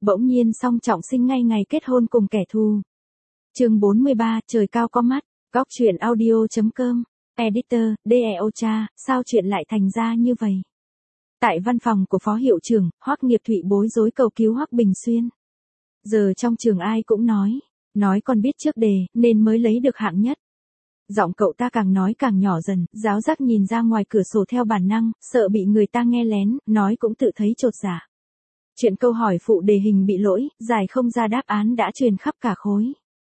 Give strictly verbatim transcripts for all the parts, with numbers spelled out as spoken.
bỗng nhiên song trọng sinh ngay ngày kết hôn cùng kẻ thù. Chương bốn mươi ba, trời cao có mắt, góc truyện audio chấm com, editor, đê e o cha, sao chuyện lại thành ra như vậy? Tại văn phòng của phó hiệu trưởng, Hoắc Nghiệp Thụy bối rối cầu cứu Hoắc Bình Xuyên. Giờ trong trường ai cũng nói, nói còn biết trước đề, nên mới lấy được hạng nhất. Giọng cậu ta càng nói càng nhỏ dần, giáo giác nhìn ra ngoài cửa sổ theo bản năng, sợ bị người ta nghe lén, nói cũng tự thấy chột dạ. Chuyện câu hỏi phụ đề hình bị lỗi, giải không ra đáp án đã truyền khắp cả khối.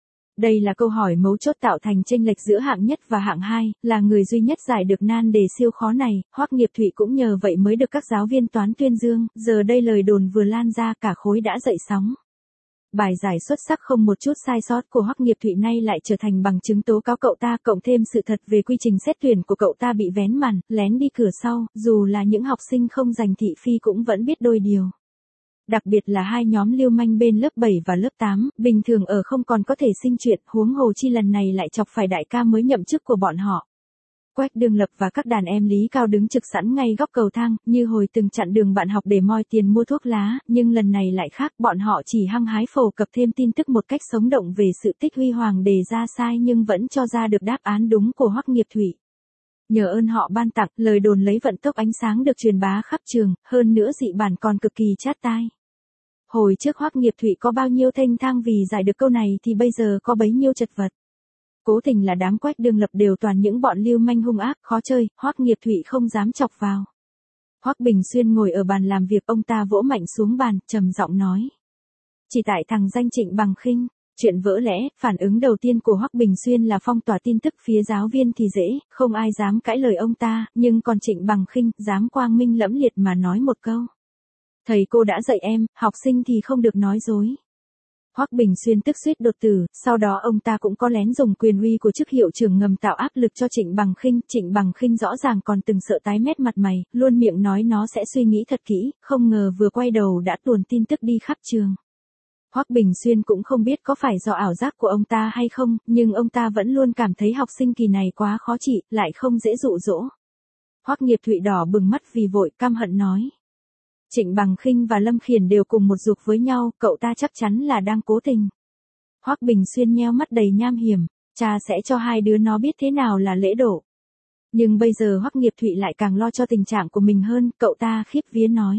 Đây là câu hỏi mấu chốt tạo thành chênh lệch giữa hạng nhất và hạng hai, là người duy nhất giải được nan đề siêu khó này, Hoắc Nghiệp Thụy cũng nhờ vậy mới được các giáo viên toán tuyên dương, giờ đây lời đồn vừa lan ra cả khối đã dậy sóng. Bài giải xuất sắc không một chút sai sót của Hoắc Nghiệp Thụy nay lại trở thành bằng chứng tố cáo cậu ta, cộng thêm sự thật về quy trình xét tuyển của cậu ta bị vén màn, lén đi cửa sau, dù là những học sinh không dành thị phi cũng vẫn biết đôi điều. Đặc biệt là hai nhóm lưu manh bên lớp bảy và lớp tám, bình thường ở không còn có thể sinh chuyện, huống hồ chi lần này lại chọc phải đại ca mới nhậm chức của bọn họ. Quách Đường Lập và các đàn em Lý Cao đứng trực sẵn ngay góc cầu thang, như hồi từng chặn đường bạn học để moi tiền mua thuốc lá, nhưng lần này lại khác, bọn họ chỉ hăng hái phổ cập thêm tin tức một cách sống động về sự tích huy hoàng đề ra sai nhưng vẫn cho ra được đáp án đúng của Hoắc Nghiệp Thụy. Nhờ ơn họ ban tặng, lời đồn lấy vận tốc ánh sáng được truyền bá khắp trường, hơn nữa dị bản còn cực kỳ chát tai. Hồi trước Hoắc Nghiệp Thụy có bao nhiêu thênh thang vì giải được câu này thì bây giờ có bấy nhiêu chật vật. Cố tình là đám Quách Đường Lập đều toàn những bọn lưu manh hung ác, khó chơi, Hoắc Nghiệp Thụy không dám chọc vào. Hoắc Bình Xuyên ngồi ở bàn làm việc, ông ta vỗ mạnh xuống bàn, trầm giọng nói. Chỉ tại thằng danh Trịnh Bằng Khinh, chuyện vỡ lẽ, phản ứng đầu tiên của Hoắc Bình Xuyên là phong tỏa tin tức phía giáo viên thì dễ, không ai dám cãi lời ông ta, nhưng còn Trịnh Bằng Khinh, dám quang minh lẫm liệt mà nói một câu. Thầy cô đã dạy em, học sinh thì không được nói dối. Hoắc Bình Xuyên tức suýt đột tử, sau đó ông ta cũng có lén dùng quyền uy của chức hiệu trưởng ngầm tạo áp lực cho Trịnh Bằng Khinh, Trịnh Bằng Khinh rõ ràng còn từng sợ tái mét mặt mày, luôn miệng nói nó sẽ suy nghĩ thật kỹ, không ngờ vừa quay đầu đã tuồn tin tức đi khắp trường. Hoắc Bình Xuyên cũng không biết có phải do ảo giác của ông ta hay không, nhưng ông ta vẫn luôn cảm thấy học sinh kỳ này quá khó trị, lại không dễ dụ dỗ. Hoắc Nghiệp Thụy đỏ bừng mắt vì vội, căm hận nói. Trịnh Bằng Khinh và Lâm Khiển đều cùng một ruột với nhau, cậu ta chắc chắn là đang cố tình. Hoắc Bình Xuyên nheo mắt đầy nham hiểm, cha sẽ cho hai đứa nó biết thế nào là lễ độ. Nhưng bây giờ Hoắc Nghiệp Thụy lại càng lo cho tình trạng của mình hơn, cậu ta khiếp vía nói.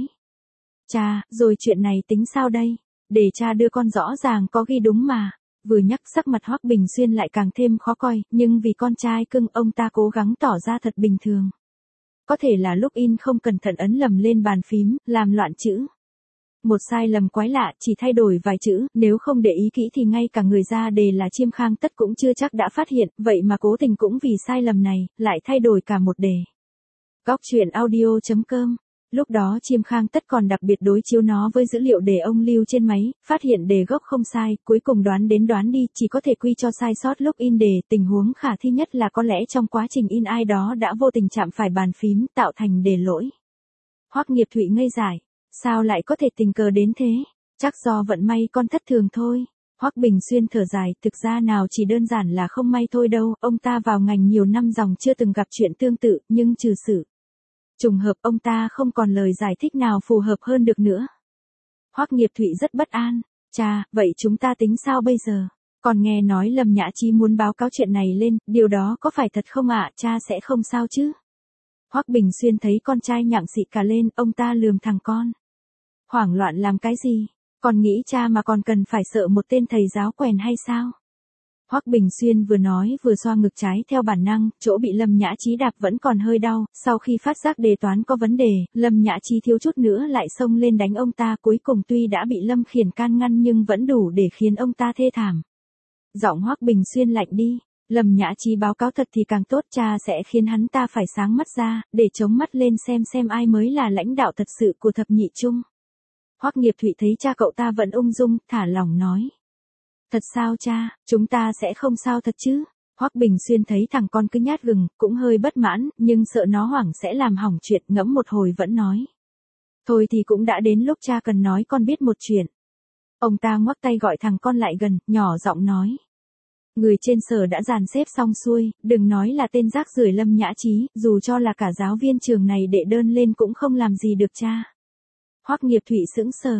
Cha, rồi chuyện này tính sao đây? Để cha đưa con rõ ràng có ghi đúng mà. Vừa nhắc sắc mặt Hoắc Bình Xuyên lại càng thêm khó coi, nhưng vì con trai cưng ông ta cố gắng tỏ ra thật bình thường. Có thể là lúc in không cẩn thận ấn lầm lên bàn phím, làm loạn chữ. Một sai lầm quái lạ, chỉ thay đổi vài chữ, nếu không để ý kỹ thì ngay cả người ra đề là Chiêm Khang Tất cũng chưa chắc đã phát hiện, vậy mà cố tình cũng vì sai lầm này, lại thay đổi cả một đề. Góc truyện audio chấm com. Lúc đó Chiêm Khang Tất còn đặc biệt đối chiếu nó với dữ liệu đề ông lưu trên máy, phát hiện đề gốc không sai, cuối cùng đoán đến đoán đi, chỉ có thể quy cho sai sót lúc in đề, tình huống khả thi nhất là có lẽ trong quá trình in ai đó đã vô tình chạm phải bàn phím, tạo thành đề lỗi. Hoắc Nghiệp Thụy ngây dại, sao lại có thể tình cờ đến thế, chắc do vận may con thất thường thôi. Hoắc Bình Xuyên thở dài, thực ra nào chỉ đơn giản là không may thôi đâu, ông ta vào ngành nhiều năm dòng chưa từng gặp chuyện tương tự, nhưng trừ sự trùng hợp ông ta không còn lời giải thích nào phù hợp hơn được nữa. Hoắc Nghiệp Thụy rất bất an, cha, vậy chúng ta tính sao bây giờ? Còn nghe nói Lâm Nhã Chi muốn báo cáo chuyện này lên, điều đó có phải thật không ạ? Cha sẽ không sao chứ? Hoắc Bình Xuyên thấy con trai nhặng xị cả lên, ông ta lườm thằng con. Hoảng loạn làm cái gì? Con nghĩ cha mà còn cần phải sợ một tên thầy giáo quèn hay sao? Hoắc Bình Xuyên vừa nói vừa xoa ngực trái theo bản năng, chỗ bị Lâm Nhã Chi đạp vẫn còn hơi đau, sau khi phát giác đề toán có vấn đề, Lâm Nhã Chi thiếu chút nữa lại xông lên đánh ông ta, cuối cùng tuy đã bị Lâm Khiển can ngăn nhưng vẫn đủ để khiến ông ta thê thảm. Giọng Hoắc Bình Xuyên lạnh đi, Lâm Nhã Chi báo cáo thật thì càng tốt, cha sẽ khiến hắn ta phải sáng mắt ra, để chống mắt lên xem xem ai mới là lãnh đạo thật sự của thập nhị trung. Hoắc Nghiệp Thụy thấy cha cậu ta vẫn ung dung, thả lỏng nói. Thật sao cha, chúng ta sẽ không sao thật chứ? Hoắc Bình Xuyên thấy thằng con cứ nhát gừng, cũng hơi bất mãn, nhưng sợ nó hoảng sẽ làm hỏng chuyện, ngẫm một hồi vẫn nói. Thôi thì cũng đã đến lúc cha cần nói con biết một chuyện. Ông ta ngoắc tay gọi thằng con lại gần, nhỏ giọng nói. Người trên sở đã dàn xếp xong xuôi, đừng nói là tên rác rưởi Lâm Nhã Chí, dù cho là cả giáo viên trường này đệ đơn lên cũng không làm gì được cha. Hoắc Nghiệp Thụy sững sờ.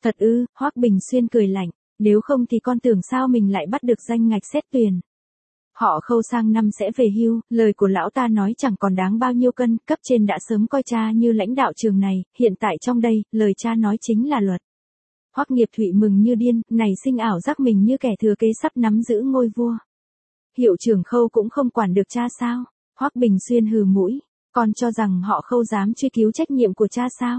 Thật ư? Hoắc Bình Xuyên cười lạnh, nếu không thì con tưởng sao mình lại bắt được danh ngạch xét tuyển. Họ Khâu sang năm sẽ về hưu, lời của lão ta nói chẳng còn đáng bao nhiêu cân, cấp trên đã sớm coi cha như lãnh đạo trường này, hiện tại trong đây, lời cha nói chính là luật. Hoắc Nghiệp Thụy mừng như điên, nảy sinh ảo giác mình như kẻ thừa kế sắp nắm giữ ngôi vua. Hiệu trưởng Khâu cũng không quản được cha sao? Hoắc Bình Xuyên hừ mũi, con cho rằng họ Khâu dám truy cứu trách nhiệm của cha sao?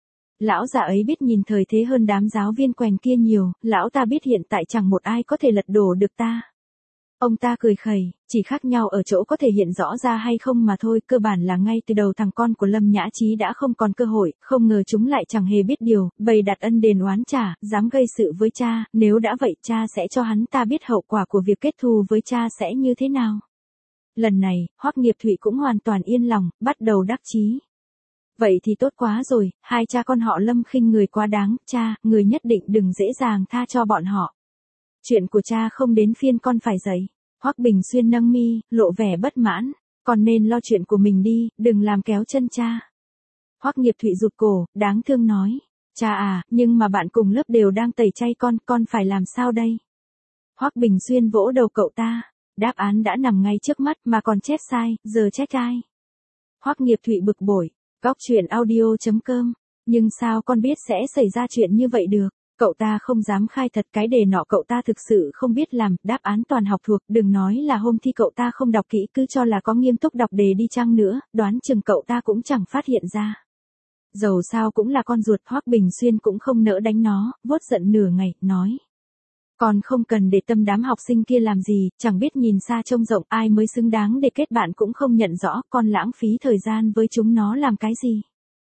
Lão già ấy biết nhìn thời thế hơn đám giáo viên quèn kia nhiều, lão ta biết hiện tại chẳng một ai có thể lật đổ được ta. Ông ta cười khẩy, chỉ khác nhau ở chỗ có thể hiện rõ ra hay không mà thôi, cơ bản là ngay từ đầu thằng con của Lâm Nhã Chí đã không còn cơ hội, không ngờ chúng lại chẳng hề biết điều, bày đặt ân đền oán trả, dám gây sự với cha, nếu đã vậy cha sẽ cho hắn ta biết hậu quả của việc kết thù với cha sẽ như thế nào. Lần này, Hoắc Nghiệp Thụy cũng hoàn toàn yên lòng, bắt đầu đắc chí. Vậy thì tốt quá rồi, hai cha con họ Lâm khinh người quá đáng, cha, người nhất định đừng dễ dàng tha cho bọn họ. Chuyện của cha không đến phiên con phải dậy. Hoắc Bình Xuyên nâng mi, lộ vẻ bất mãn, con nên lo chuyện của mình đi, đừng làm kéo chân cha. Hoắc Nghiệp Thụy rụt cổ, đáng thương nói, cha à, nhưng mà bạn cùng lớp đều đang tẩy chay con, con phải làm sao đây? Hoắc Bình Xuyên vỗ đầu cậu ta, đáp án đã nằm ngay trước mắt mà còn chép sai, giờ trách ai? Hoắc Nghiệp Thụy bực bội, góc truyện audio chấm com, nhưng sao con biết sẽ xảy ra chuyện như vậy được? Cậu ta không dám khai thật cái đề nọ, cậu ta thực sự không biết làm, đáp án toàn học thuộc, đừng nói là hôm thi cậu ta không đọc kỹ, cứ cho là có nghiêm túc đọc đề đi chăng nữa, đoán chừng cậu ta cũng chẳng phát hiện ra. Dầu sao cũng là con ruột, Hoắc Bình Xuyên cũng không nỡ đánh nó, vuốt giận nửa ngày, nói. Con không cần để tâm đám học sinh kia làm gì, chẳng biết nhìn xa trông rộng, ai mới xứng đáng để kết bạn cũng không nhận rõ, con lãng phí thời gian với chúng nó làm cái gì.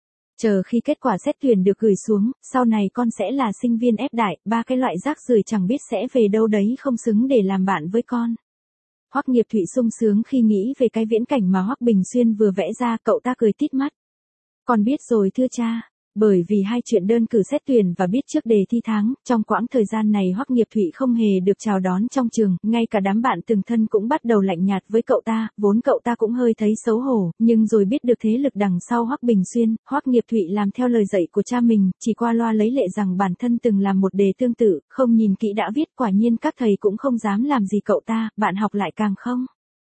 Chờ khi kết quả xét tuyển được gửi xuống, sau này con sẽ là sinh viên ép đại, ba cái loại rác rưởi chẳng biết sẽ về đâu đấy không xứng để làm bạn với con. Hoắc Nghiệp Thụy sung sướng khi nghĩ về cái viễn cảnh mà Hoắc Bình Xuyên vừa vẽ ra, cậu ta cười tít mắt. Con biết rồi thưa cha. Bởi vì hai chuyện đơn cử xét tuyển và biết trước đề thi tháng, trong quãng thời gian này Hoắc Nghiệp Thụy không hề được chào đón trong trường, ngay cả đám bạn từng thân cũng bắt đầu lạnh nhạt với cậu ta, vốn cậu ta cũng hơi thấy xấu hổ, nhưng rồi biết được thế lực đằng sau Hoắc Bình Xuyên, Hoắc Nghiệp Thụy làm theo lời dạy của cha mình, chỉ qua loa lấy lệ rằng bản thân từng làm một đề tương tự, không nhìn kỹ đã viết, quả nhiên các thầy cũng không dám làm gì cậu ta, bạn học lại càng không.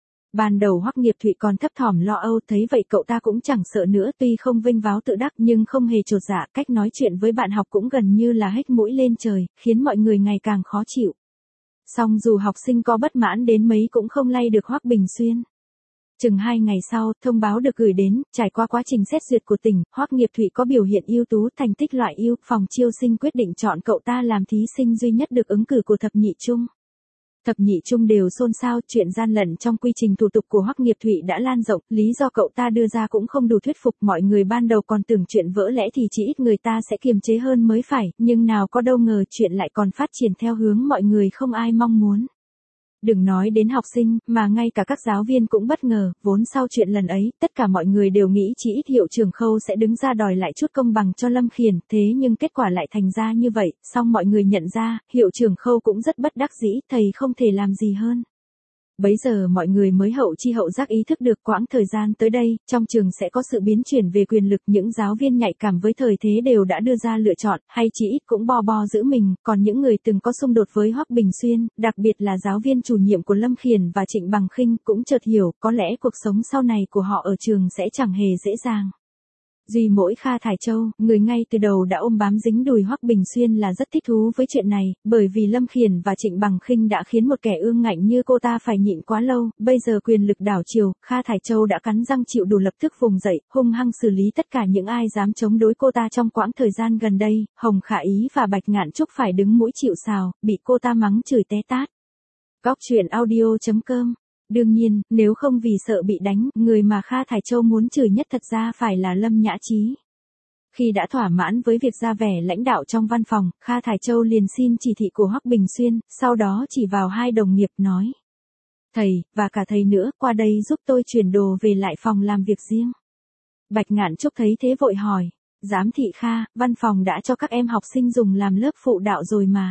Ban đầu Hoắc Nghiệp Thụy còn thấp thỏm lo âu, thấy vậy cậu ta cũng chẳng sợ nữa, tuy không vênh váo tự đắc nhưng không hề chột dạ, cách nói chuyện với bạn học cũng gần như là hếch mũi lên trời, khiến mọi người ngày càng khó chịu. Song dù học sinh có bất mãn đến mấy cũng không lay được Hoắc Bình Xuyên. Chừng hai ngày sau, thông báo được gửi đến, trải qua quá trình xét duyệt của tỉnh, Hoắc Nghiệp Thụy có biểu hiện ưu tú, thành tích loại ưu, phòng chiêu sinh quyết định chọn cậu ta làm thí sinh duy nhất được ứng cử của thập nhị trung. Thập nhị trung đều xôn xao, chuyện gian lận trong quy trình thủ tục của Hoắc Nghiệp Thụy đã lan rộng, lý do cậu ta đưa ra cũng không đủ thuyết phục, mọi người ban đầu còn tưởng chuyện vỡ lẽ thì chỉ ít người ta sẽ kiềm chế hơn mới phải, nhưng nào có đâu ngờ chuyện lại còn phát triển theo hướng mọi người không ai mong muốn. Đừng nói đến học sinh, mà ngay cả các giáo viên cũng bất ngờ, vốn sau chuyện lần ấy, tất cả mọi người đều nghĩ chỉ ít hiệu trưởng Khâu sẽ đứng ra đòi lại chút công bằng cho Lâm Khiển, thế nhưng kết quả lại thành ra như vậy, song mọi người nhận ra, hiệu trưởng Khâu cũng rất bất đắc dĩ, thầy không thể làm gì hơn. Bấy giờ mọi người mới hậu chi hậu giác ý thức được quãng thời gian tới đây, trong trường sẽ có sự biến chuyển về quyền lực, những giáo viên nhạy cảm với thời thế đều đã đưa ra lựa chọn, hay chỉ ít cũng bo bo giữ mình, còn những người từng có xung đột với Hoắc Bình Xuyên, đặc biệt là giáo viên chủ nhiệm của Lâm Khiển và Trịnh Bằng Khinh cũng chợt hiểu, có lẽ cuộc sống sau này của họ ở trường sẽ chẳng hề dễ dàng. Duy mỗi Kha Thải Châu, người ngay từ đầu đã ôm bám dính đùi Hoắc Bình Xuyên là rất thích thú với chuyện này, bởi vì Lâm Khiển và Trịnh Bằng Khinh đã khiến một kẻ ương ngạnh như cô ta phải nhịn quá lâu, bây giờ quyền lực đảo chiều, Kha Thải Châu đã cắn răng chịu đủ, lập tức vùng dậy, hung hăng xử lý tất cả những ai dám chống đối cô ta trong quãng thời gian gần đây, Hồng Khả Ý và Bạch Ngạn Trúc phải đứng mũi chịu sào, bị cô ta mắng chửi té tát. Góc truyện audio chấm com. Đương nhiên, nếu không vì sợ bị đánh, người mà Kha Thải Châu muốn chửi nhất thật ra phải là Lâm Nhã Chí. Khi đã thỏa mãn với việc ra vẻ lãnh đạo trong văn phòng, Kha Thải Châu liền xin chỉ thị của Hoắc Bình Xuyên, sau đó chỉ vào hai đồng nghiệp nói. Thầy, và cả thầy nữa, qua đây giúp tôi chuyển đồ về lại phòng làm việc riêng. Bạch Ngạn Trúc thấy thế vội hỏi, giám thị Kha, văn phòng đã cho các em học sinh dùng làm lớp phụ đạo rồi mà.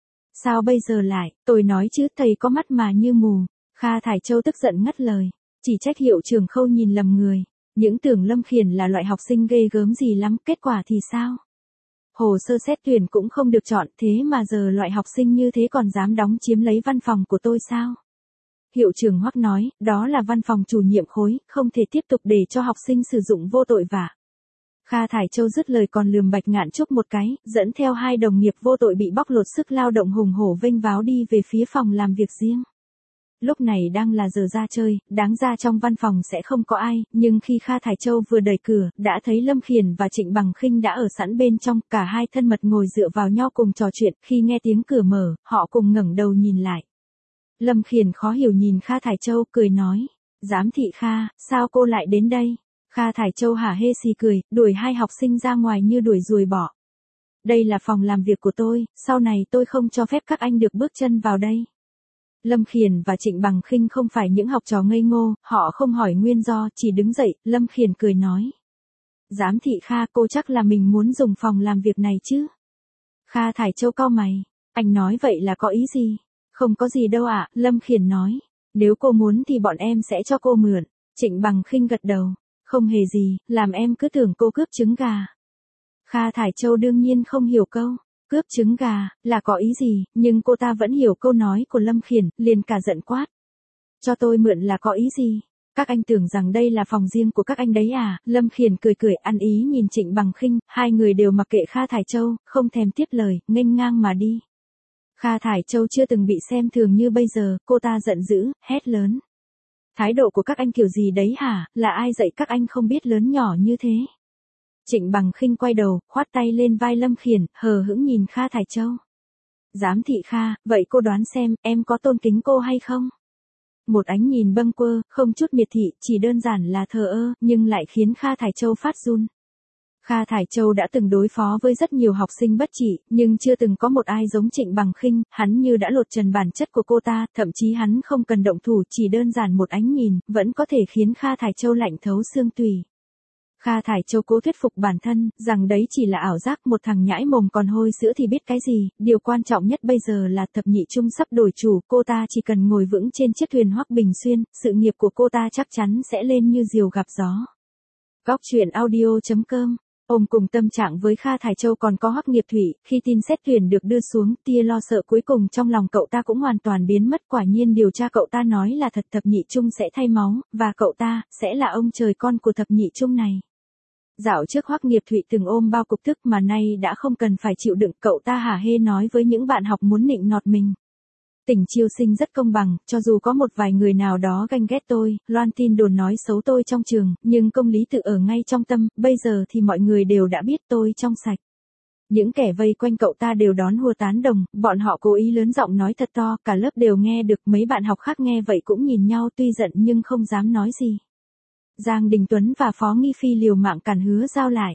Sao bây giờ lại, tôi nói chứ thầy có mắt mà như mù. Kha Thải Châu tức giận ngắt lời, chỉ trách hiệu trưởng Khâu nhìn lầm người, những tưởng Lâm Khiển là loại học sinh ghê gớm gì lắm, kết quả thì sao? Hồ sơ xét tuyển cũng không được chọn, thế mà giờ loại học sinh như thế còn dám đóng chiếm lấy văn phòng của tôi sao? Hiệu trưởng Hoắc nói, đó là văn phòng chủ nhiệm khối, không thể tiếp tục để cho học sinh sử dụng vô tội vạ. Kha Thải Châu dứt lời còn lườm Bạch Ngạn Trúc một cái, dẫn theo hai đồng nghiệp vô tội bị bóc lột sức lao động hùng hổ vênh váo đi về phía phòng làm việc riêng. Lúc này đang là giờ ra chơi, đáng ra trong văn phòng sẽ không có ai, nhưng khi Kha Thải Châu vừa đẩy cửa, đã thấy Lâm Khiển và Trịnh Bằng Khinh đã ở sẵn bên trong, cả hai thân mật ngồi dựa vào nhau cùng trò chuyện, khi nghe tiếng cửa mở, họ cùng ngẩng đầu nhìn lại. Lâm Khiển khó hiểu nhìn Kha Thải Châu, cười nói, giám thị Kha, sao cô lại đến đây? Kha Thải Châu hả hê xì cười, đuổi hai học sinh ra ngoài như đuổi ruồi bọ. Đây là phòng làm việc của tôi, sau này tôi không cho phép các anh được bước chân vào đây. Lâm Khiển và Trịnh Bằng Khinh không phải những học trò ngây ngô, họ không hỏi nguyên do, chỉ đứng dậy, Lâm Khiển cười nói. Giám thị Kha, cô chắc là mình muốn dùng phòng làm việc này chứ? Kha Thải Châu cau mày, anh nói vậy là có ý gì? Không có gì đâu ạ, Lâm Khiển nói. Nếu cô muốn thì bọn em sẽ cho cô mượn. Trịnh Bằng Khinh gật đầu. Không hề gì, làm em cứ tưởng cô cướp trứng gà. Kha Thải Châu đương nhiên không hiểu câu. Cướp trứng gà, là có ý gì, nhưng cô ta vẫn hiểu câu nói của Lâm Khiển, liền cả giận quát. Cho tôi mượn là có ý gì? Các anh tưởng rằng đây là phòng riêng của các anh đấy à? Lâm Khiển cười cười ăn ý nhìn Trịnh Bằng Khinh, hai người đều mặc kệ Kha Thải Châu, không thèm tiếp lời, nghênh ngang mà đi. Kha Thải Châu chưa từng bị xem thường như bây giờ, cô ta giận dữ, hét lớn. Thái độ của các anh kiểu gì đấy hả, là ai dạy các anh không biết lớn nhỏ như thế? Trịnh Bằng Khinh quay đầu, khoát tay lên vai Lâm Khiển, hờ hững nhìn Kha Thải Châu. Giám thị Kha, vậy cô đoán xem, em có tôn kính cô hay không? Một ánh nhìn bâng quơ, không chút miệt thị, chỉ đơn giản là thờ ơ, nhưng lại khiến Kha Thải Châu phát run. Kha Thải Châu đã từng đối phó với rất nhiều học sinh bất trị, nhưng chưa từng có một ai giống Trịnh Bằng Khinh, hắn như đã lột trần bản chất của cô ta, thậm chí hắn không cần động thủ, chỉ đơn giản một ánh nhìn, vẫn có thể khiến Kha Thải Châu lạnh thấu xương tủy. Kha Thải Châu cố thuyết phục bản thân, rằng đấy chỉ là ảo giác, một thằng nhãi mồm còn hôi sữa thì biết cái gì, điều quan trọng nhất bây giờ là thập nhị trung sắp đổi chủ, cô ta chỉ cần ngồi vững trên chiếc thuyền Hoắc Bình Xuyên, sự nghiệp của cô ta chắc chắn sẽ lên như diều gặp gió. Góc truyện audio chấm com. Ôm cùng tâm trạng với Kha Thải Châu còn có Hoắc Nghiệp Thủy, khi tin xét tuyển được đưa xuống, tia lo sợ cuối cùng trong lòng cậu ta cũng hoàn toàn biến mất, quả nhiên điều tra cậu ta nói là thật, thập nhị trung sẽ thay máu, và cậu ta, sẽ là ông trời con của thập nhị trung này. Dạo trước Hoắc Nghiệp Thụy từng ôm bao cục tức mà nay đã không cần phải chịu đựng, cậu ta hả hê nói với những bạn học muốn nịnh nọt mình. Tỉnh chiêu sinh rất công bằng, cho dù có một vài người nào đó ganh ghét tôi, loan tin đồn nói xấu tôi trong trường, nhưng công lý tự ở ngay trong tâm, bây giờ thì mọi người đều đã biết tôi trong sạch. Những kẻ vây quanh cậu ta đều đón hùa tán đồng, bọn họ cố ý lớn giọng nói thật to, cả lớp đều nghe được, mấy bạn học khác nghe vậy cũng nhìn nhau tuy giận nhưng không dám nói gì. Giang Đình Tuấn và Phó Nghi Phi liều mạng cản Hứa Giao lại.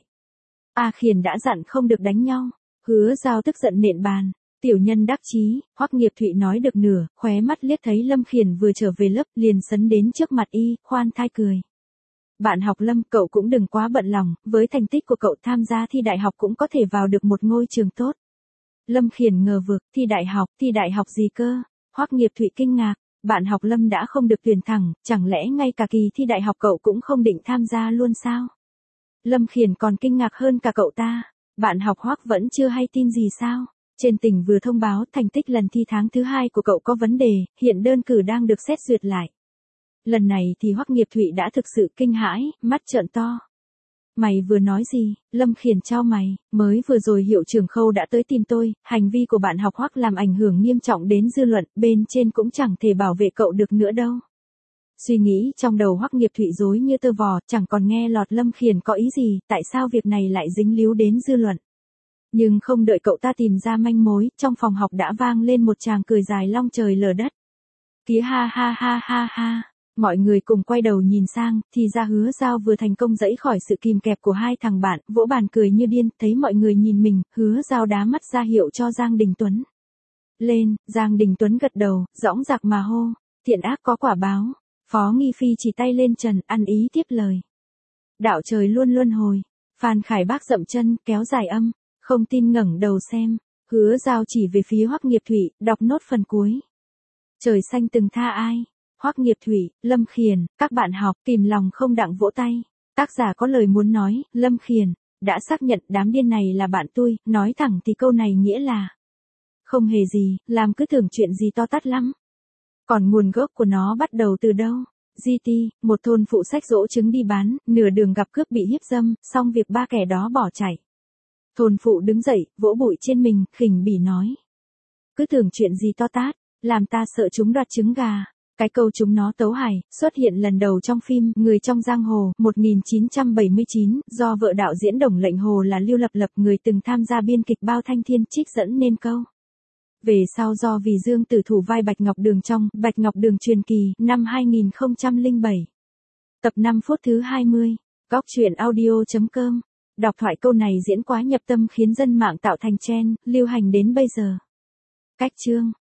A Khiển đã dặn không được đánh nhau, Hứa Giao tức giận nện bàn. Tiểu nhân đắc chí, Hoắc Nghiệp Thụy nói được nửa, khóe mắt liếc thấy Lâm Khiển vừa trở về lớp, liền sấn đến trước mặt y, khoan thai cười. Bạn học Lâm, cậu cũng đừng quá bận lòng, với thành tích của cậu tham gia thi đại học cũng có thể vào được một ngôi trường tốt. Lâm Khiển ngờ vực, thi đại học, thi đại học gì cơ? Hoắc Nghiệp Thụy kinh ngạc, bạn học Lâm đã không được tuyển thẳng, chẳng lẽ ngay cả kỳ thi đại học cậu cũng không định tham gia luôn sao? Lâm Khiển còn kinh ngạc hơn cả cậu ta, bạn học Hoắc vẫn chưa hay tin gì sao? Trên tỉnh vừa thông báo thành tích lần thi tháng thứ hai của cậu có vấn đề, hiện đơn cử đang được xét duyệt lại. Lần này thì Hoắc Nghiệp Thụy đã thực sự kinh hãi, mắt trợn to. Mày vừa nói gì? Lâm Khiển chau mày, mới vừa rồi hiệu trưởng Khâu đã tới tìm tôi, hành vi của bạn học Hoắc làm ảnh hưởng nghiêm trọng đến dư luận, bên trên cũng chẳng thể bảo vệ cậu được nữa đâu. Suy nghĩ trong đầu Hoắc Nghiệp Thụy rối như tơ vò, chẳng còn nghe lọt Lâm Khiển có ý gì, tại sao việc này lại dính líu đến dư luận. Nhưng không đợi cậu ta tìm ra manh mối, trong phòng học đã vang lên một tràng cười dài long trời lở đất. Kía ha ha ha ha ha. Mọi người cùng quay đầu nhìn sang, thì ra Hứa Giao vừa thành công giãy khỏi sự kìm kẹp của hai thằng bạn, vỗ bàn cười như điên, thấy mọi người nhìn mình, Hứa Giao đá mắt ra hiệu cho Giang Đình Tuấn. Lên, Giang Đình Tuấn gật đầu, dõng dạc mà hô, thiện ác có quả báo. Phó Nghi Phi chỉ tay lên trần, ăn ý tiếp lời. Đạo trời luôn luân hồi. Phan Khải Bác dậm chân, kéo dài âm. Không tin ngẩng đầu xem, Hứa Giao chỉ về phía Hoắc Nghiệp Thụy, đọc nốt phần cuối. Trời xanh từng tha ai? Hoắc Nghiệp Thụy, Lâm Khiển, các bạn học, kìm lòng không đặng vỗ tay. Tác giả có lời muốn nói, Lâm Khiển, đã xác nhận đám điên này là bạn tôi, nói thẳng thì câu này nghĩa là không hề gì, làm cứ tưởng chuyện gì to tát lắm. Còn nguồn gốc của nó bắt đầu từ đâu? giê tê, một thôn phụ xách dỗ trứng đi bán, nửa đường gặp cướp bị hiếp dâm, xong việc ba kẻ đó bỏ chạy. Thôn phụ đứng dậy, vỗ bụi trên mình, khỉnh bỉ nói. Cứ tưởng chuyện gì to tát, làm ta sợ chúng đoạt trứng gà. Cái câu chúng nó tấu hài, xuất hiện lần đầu trong phim Người trong giang hồ, một nghìn chín trăm bảy mươi chín, do vợ đạo diễn Đồng Lệnh Hồ là Lưu Lập Lập, người từng tham gia biên kịch Bao Thanh Thiên trích dẫn nên câu. Về sau do vì Dương Tử thủ vai Bạch Ngọc Đường trong Bạch Ngọc Đường truyền kỳ năm hai nghìn không trăm lẻ bảy. Tập năm phút thứ hai mươi. Góc truyện audio chấm com. Đọc thoại câu này diễn quá nhập tâm khiến dân mạng tạo thành trend, lưu hành đến bây giờ. Cách chương.